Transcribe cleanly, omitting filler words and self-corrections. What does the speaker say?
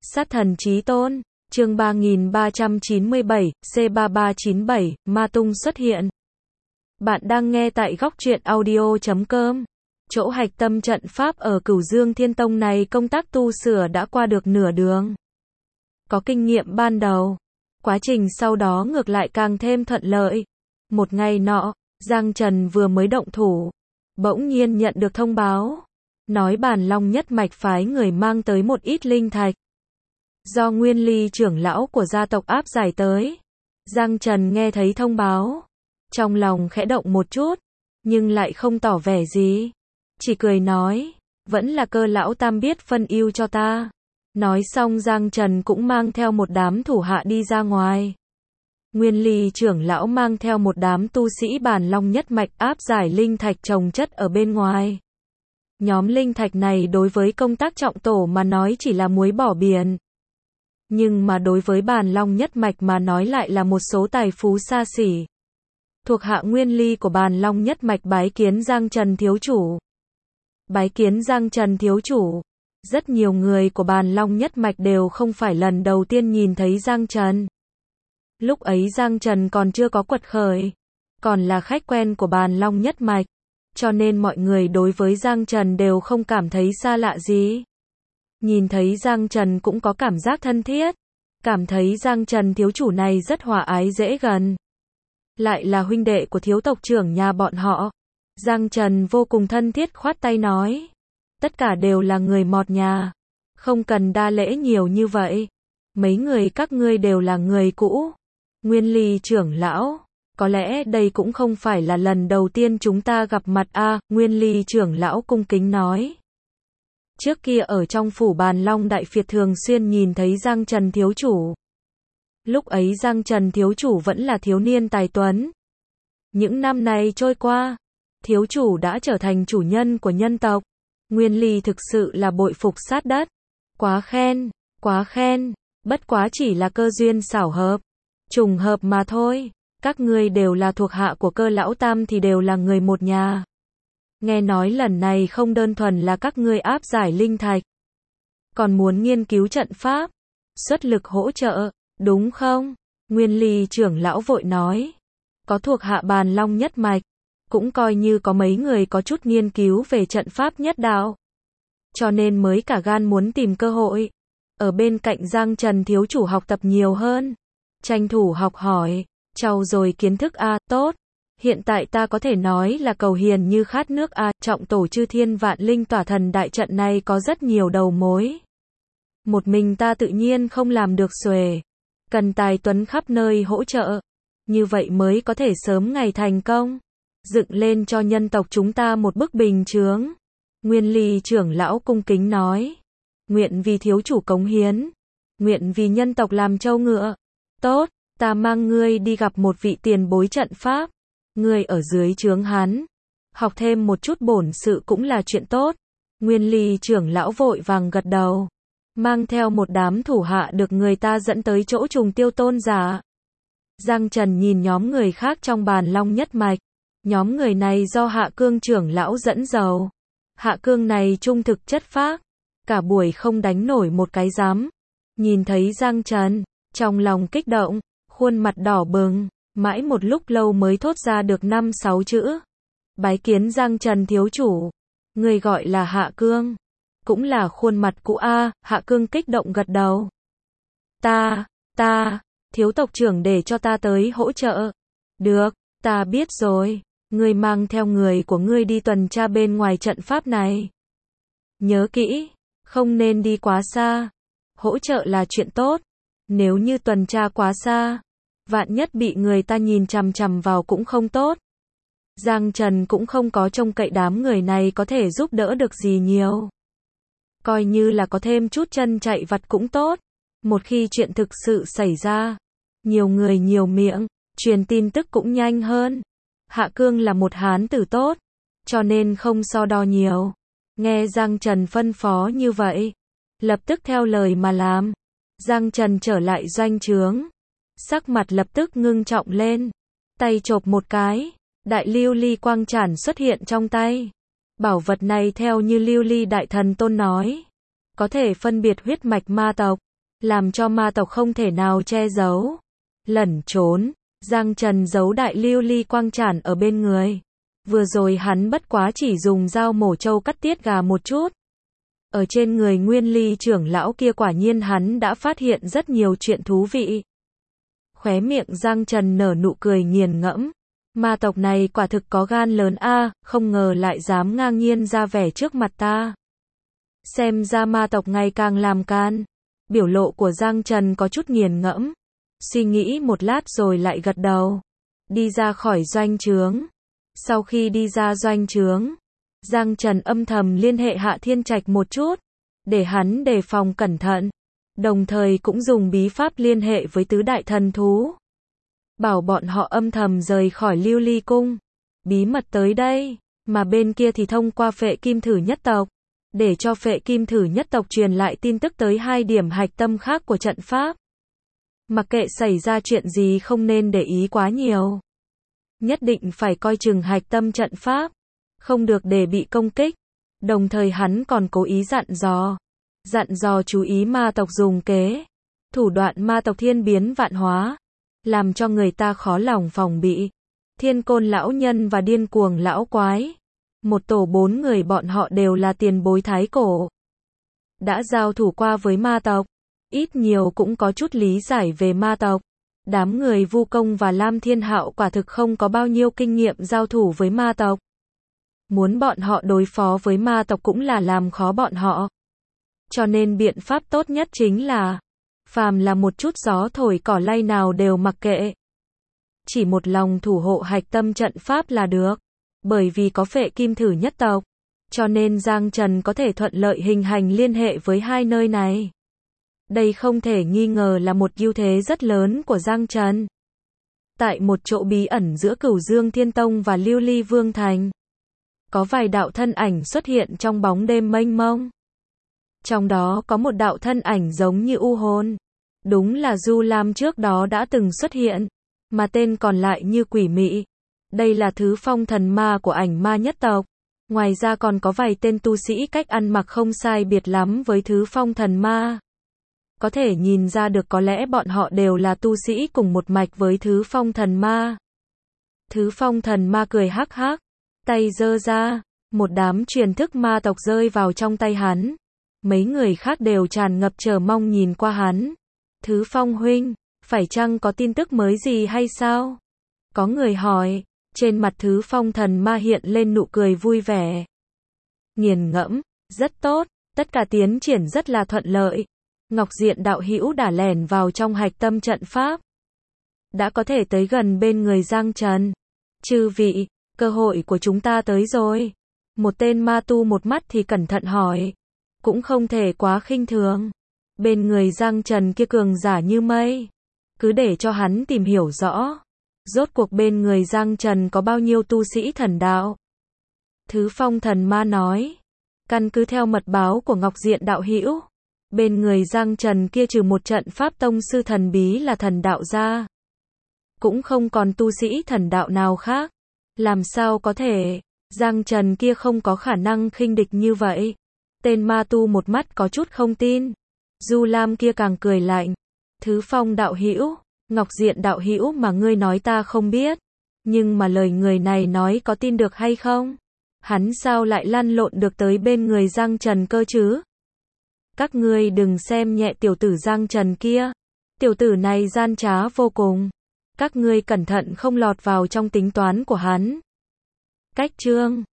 Sát thần chí tôn, chương 3397, C3397, Ma Tung xuất hiện. Bạn đang nghe tại góc truyện audio.com. Chỗ hạch tâm trận pháp ở Cửu Dương Thiên Tông này công tác tu sửa đã qua được nửa đường. Có kinh nghiệm ban đầu, quá trình sau đó ngược lại càng thêm thuận lợi. Một ngày nọ, Giang Trần vừa mới động thủ, bỗng nhiên nhận được thông báo, nói Bàn Long nhất mạch phái người mang tới một ít linh thạch. Do Nguyên Ly trưởng lão của gia tộc áp giải tới. Giang Trần nghe thấy thông báo, trong lòng khẽ động một chút, nhưng lại không tỏ vẻ gì. Chỉ cười nói, vẫn là Cơ lão tam biết phân ưu cho ta. Nói xong Giang Trần cũng mang theo một đám thủ hạ đi ra ngoài. Nguyên Ly trưởng lão mang theo một đám tu sĩ Bàn Long nhất mạch áp giải linh thạch chồng chất ở bên ngoài. Nhóm linh thạch này đối với công tác trọng tổ mà nói chỉ là muối bỏ biển. Nhưng mà đối với Bàn Long nhất mạch mà nói lại là một số tài phú xa xỉ. Thuộc hạ Nguyên Ly của Bàn Long nhất mạch bái kiến Giang Trần thiếu chủ. Bái kiến Giang Trần thiếu chủ. Rất nhiều người của Bàn Long nhất mạch đều không phải lần đầu tiên nhìn thấy Giang Trần. Lúc ấy Giang Trần còn chưa có quật khởi, còn là khách quen của Bàn Long nhất mạch, cho nên mọi người đối với Giang Trần đều không cảm thấy xa lạ gì. Nhìn thấy Giang Trần cũng có cảm giác thân thiết, cảm thấy Giang Trần thiếu chủ này rất hòa ái dễ gần. Lại là huynh đệ của thiếu tộc trưởng nhà bọn họ. Giang Trần vô cùng thân thiết khoát tay nói, tất cả đều là người một nhà, không cần đa lễ nhiều như vậy. Mấy người các ngươi đều là người cũ. Nguyên Ly trưởng lão, có lẽ đây cũng không phải là lần đầu tiên chúng ta gặp mặt a. Nguyên Ly trưởng lão cung kính nói. Trước kia ở trong phủ Bàn Long Đại Phiệt thường xuyên nhìn thấy Giang Trần thiếu chủ. Lúc ấy Giang Trần thiếu chủ vẫn là thiếu niên tài tuấn. Những năm này trôi qua, thiếu chủ đã trở thành chủ nhân của nhân tộc. Nguyên Ly thực sự là bội phục sát đất. Quá khen, bất quá chỉ là cơ duyên xảo hợp, trùng hợp mà thôi. Các ngươi đều là thuộc hạ của Cơ lão tam thì đều là người một nhà. Nghe nói lần này không đơn thuần là các ngươi áp giải linh thạch, còn muốn nghiên cứu trận pháp, xuất lực hỗ trợ, đúng không? Nguyên Ly trưởng lão vội nói, có thuộc hạ Bàn Long nhất mạch, cũng coi như có mấy người có chút nghiên cứu về trận pháp nhất đạo, cho nên mới cả gan muốn tìm cơ hội ở bên cạnh Giang Trần thiếu chủ học tập nhiều hơn, tranh thủ học hỏi, trau dồi kiến thức a. Tốt, hiện tại ta có thể nói là cầu hiền như khát nước a. Trọng tổ chư thiên vạn linh tỏa thần đại trận này có rất nhiều đầu mối, một mình ta tự nhiên không làm được xuề, cần tài tuấn khắp nơi hỗ trợ, như vậy mới có thể sớm ngày thành công, dựng lên cho nhân tộc chúng ta một bức bình chướng. Nguyên Ly trưởng lão cung kính nói, nguyện vì thiếu chủ cống hiến, nguyện vì nhân tộc làm trâu ngựa. Tốt, ta mang ngươi đi gặp một vị tiền bối trận pháp, ngươi ở dưới trướng hắn, học thêm một chút bổn sự cũng là chuyện tốt. Nguyên Ly trưởng lão vội vàng gật đầu, mang theo một đám thủ hạ được người ta dẫn tới chỗ Trùng Tiêu tôn giả. Giang Trần nhìn nhóm người khác trong Bàn Long nhất mạch, nhóm người này do Hạ Cương trưởng lão dẫn đầu. Hạ Cương này trung thực chất phác, cả buổi không đánh nổi một cái giám. Nhìn thấy Giang Trần, trong lòng kích động, khuôn mặt đỏ bừng, mãi một lúc lâu mới thốt ra được 5-6 chữ. Bái kiến Giang Trần thiếu chủ. Người gọi là Hạ Cương, cũng là khuôn mặt cũ a. Hạ Cương kích động gật đầu. Ta, thiếu tộc trưởng để cho ta tới hỗ trợ. Được, ta biết rồi. Ngươi mang theo người của ngươi đi tuần tra bên ngoài trận pháp này. Nhớ kỹ, không nên đi quá xa. Hỗ trợ là chuyện tốt. Nếu như tuần tra quá xa, vạn nhất bị người ta nhìn chằm chằm vào cũng không tốt. Giang Trần cũng không có trông cậy đám người này có thể giúp đỡ được gì nhiều. Coi như là có thêm chút chân chạy vặt cũng tốt. Một khi chuyện thực sự xảy ra, nhiều người nhiều miệng, truyền tin tức cũng nhanh hơn. Hạ Cương là một hán tử tốt, cho nên không so đo nhiều. Nghe Giang Trần phân phó như vậy, lập tức theo lời mà làm. Giang Trần trở lại doanh trướng, sắc mặt lập tức ngưng trọng lên, tay chộp một cái, đại lưu ly quang chản xuất hiện trong tay. Bảo vật này theo như lưu ly đại thần tôn nói, có thể phân biệt huyết mạch ma tộc, làm cho ma tộc không thể nào che giấu. Lẩn trốn, Giang Trần giấu đại lưu ly quang trảm ở bên người. Vừa rồi hắn bất quá chỉ dùng dao mổ trâu cắt tiết gà một chút. Ở trên người Nguyên Ly trưởng lão kia quả nhiên hắn đã phát hiện rất nhiều chuyện thú vị. Khóe miệng Giang Trần nở nụ cười nghiền ngẫm. Ma tộc này quả thực có gan lớn a, không ngờ lại dám ngang nhiên ra vẻ trước mặt ta. Xem ra ma tộc ngày càng làm can. Biểu lộ của Giang Trần có chút nghiền ngẫm. Suy nghĩ một lát rồi lại gật đầu. Đi ra khỏi doanh trướng. Sau khi đi ra doanh trướng, Giang Trần âm thầm liên hệ Hạ Thiên Trạch một chút, để hắn đề phòng cẩn thận. Đồng thời cũng dùng bí pháp liên hệ với tứ đại thần thú. Bảo bọn họ âm thầm rời khỏi Lưu Ly Cung. Bí mật tới đây, mà bên kia thì thông qua Phệ Kim Thử nhất tộc. Để cho Phệ Kim Thử nhất tộc truyền lại tin tức tới 2 điểm hạch tâm khác của trận pháp. Mặc kệ xảy ra chuyện gì không nên để ý quá nhiều. Nhất định phải coi chừng hạch tâm trận pháp. Không được để bị công kích. Đồng thời hắn còn cố ý dặn dò chú ý ma tộc dùng kế. Thủ đoạn ma tộc thiên biến vạn hóa. Làm cho người ta khó lòng phòng bị. Thiên Côn lão nhân và điên cuồng lão quái. Một tổ 4 người bọn họ đều là tiền bối thái cổ. Đã giao thủ qua với ma tộc. Ít nhiều cũng có chút lý giải về ma tộc. Đám người Vu Công và Lam Thiên Hạo quả thực không có bao nhiêu kinh nghiệm giao thủ với ma tộc. Muốn bọn họ đối phó với ma tộc cũng là làm khó bọn họ. Cho nên biện pháp tốt nhất chính là, phàm là một chút gió thổi cỏ lay nào đều mặc kệ. Chỉ một lòng thủ hộ hạch tâm trận pháp là được. Bởi vì có Phệ Kim Thử nhất tộc, cho nên Giang Trần có thể thuận lợi hình hành liên hệ với 2 nơi này. Đây không thể nghi ngờ là một ưu thế rất lớn của Giang Trần. Tại một chỗ bí ẩn giữa Cửu Dương Thiên Tông và Lưu Ly Vương Thành, có vài đạo thân ảnh xuất hiện trong bóng đêm mênh mông. Trong đó có một đạo thân ảnh giống như u hồn. Đúng là Du Lam trước đó đã từng xuất hiện, mà tên còn lại như quỷ mị. Đây là thứ phong thần ma của Ảnh Ma nhất tộc. Ngoài ra còn có vài tên tu sĩ cách ăn mặc không sai biệt lắm với thứ phong thần ma. Có thể nhìn ra được có lẽ bọn họ đều là tu sĩ cùng một mạch với thứ phong thần ma. Thứ phong thần ma cười hắc hắc, tay giơ ra, một đám truyền thức ma tộc rơi vào trong tay hắn. Mấy người khác đều tràn ngập chờ mong nhìn qua hắn. Thứ Phong huynh, phải chăng có tin tức mới gì hay sao? Có người hỏi. Trên mặt Thứ Phong thần ma hiện lên nụ cười vui vẻ. Nghiền ngẫm, rất tốt, tất cả tiến triển rất là thuận lợi. Ngọc Diện đạo hữu đã lẻn vào trong hạch tâm trận pháp. Đã có thể tới gần bên người Giang Trần. Chư vị, cơ hội của chúng ta tới rồi. Một tên ma tu một mắt thì cẩn thận hỏi. Cũng không thể quá khinh thường. Bên người Giang Trần kia cường giả như mây. Cứ để cho hắn tìm hiểu rõ. Rốt cuộc bên người Giang Trần có bao nhiêu tu sĩ thần đạo? Thứ Phong thần ma nói. Căn cứ theo mật báo của Ngọc Diện đạo hữu, bên người Giang Trần kia trừ một trận pháp tông sư thần bí là thần đạo ra, cũng không còn tu sĩ thần đạo nào khác. Làm sao có thể? Giang Trần kia không có khả năng khinh địch như vậy. Tên ma tu một mắt có chút không tin. Du Lam kia càng cười lạnh. Thứ Phong đạo hữu, Ngọc Diện đạo hữu mà ngươi nói ta không biết. Nhưng mà lời người này nói có tin được hay không? Hắn sao lại lăn lộn được tới bên người Giang Trần cơ chứ? Các ngươi đừng xem nhẹ tiểu tử Giang Trần kia. Tiểu tử này gian trá vô cùng. Các ngươi cẩn thận không lọt vào trong tính toán của hắn. Cách chương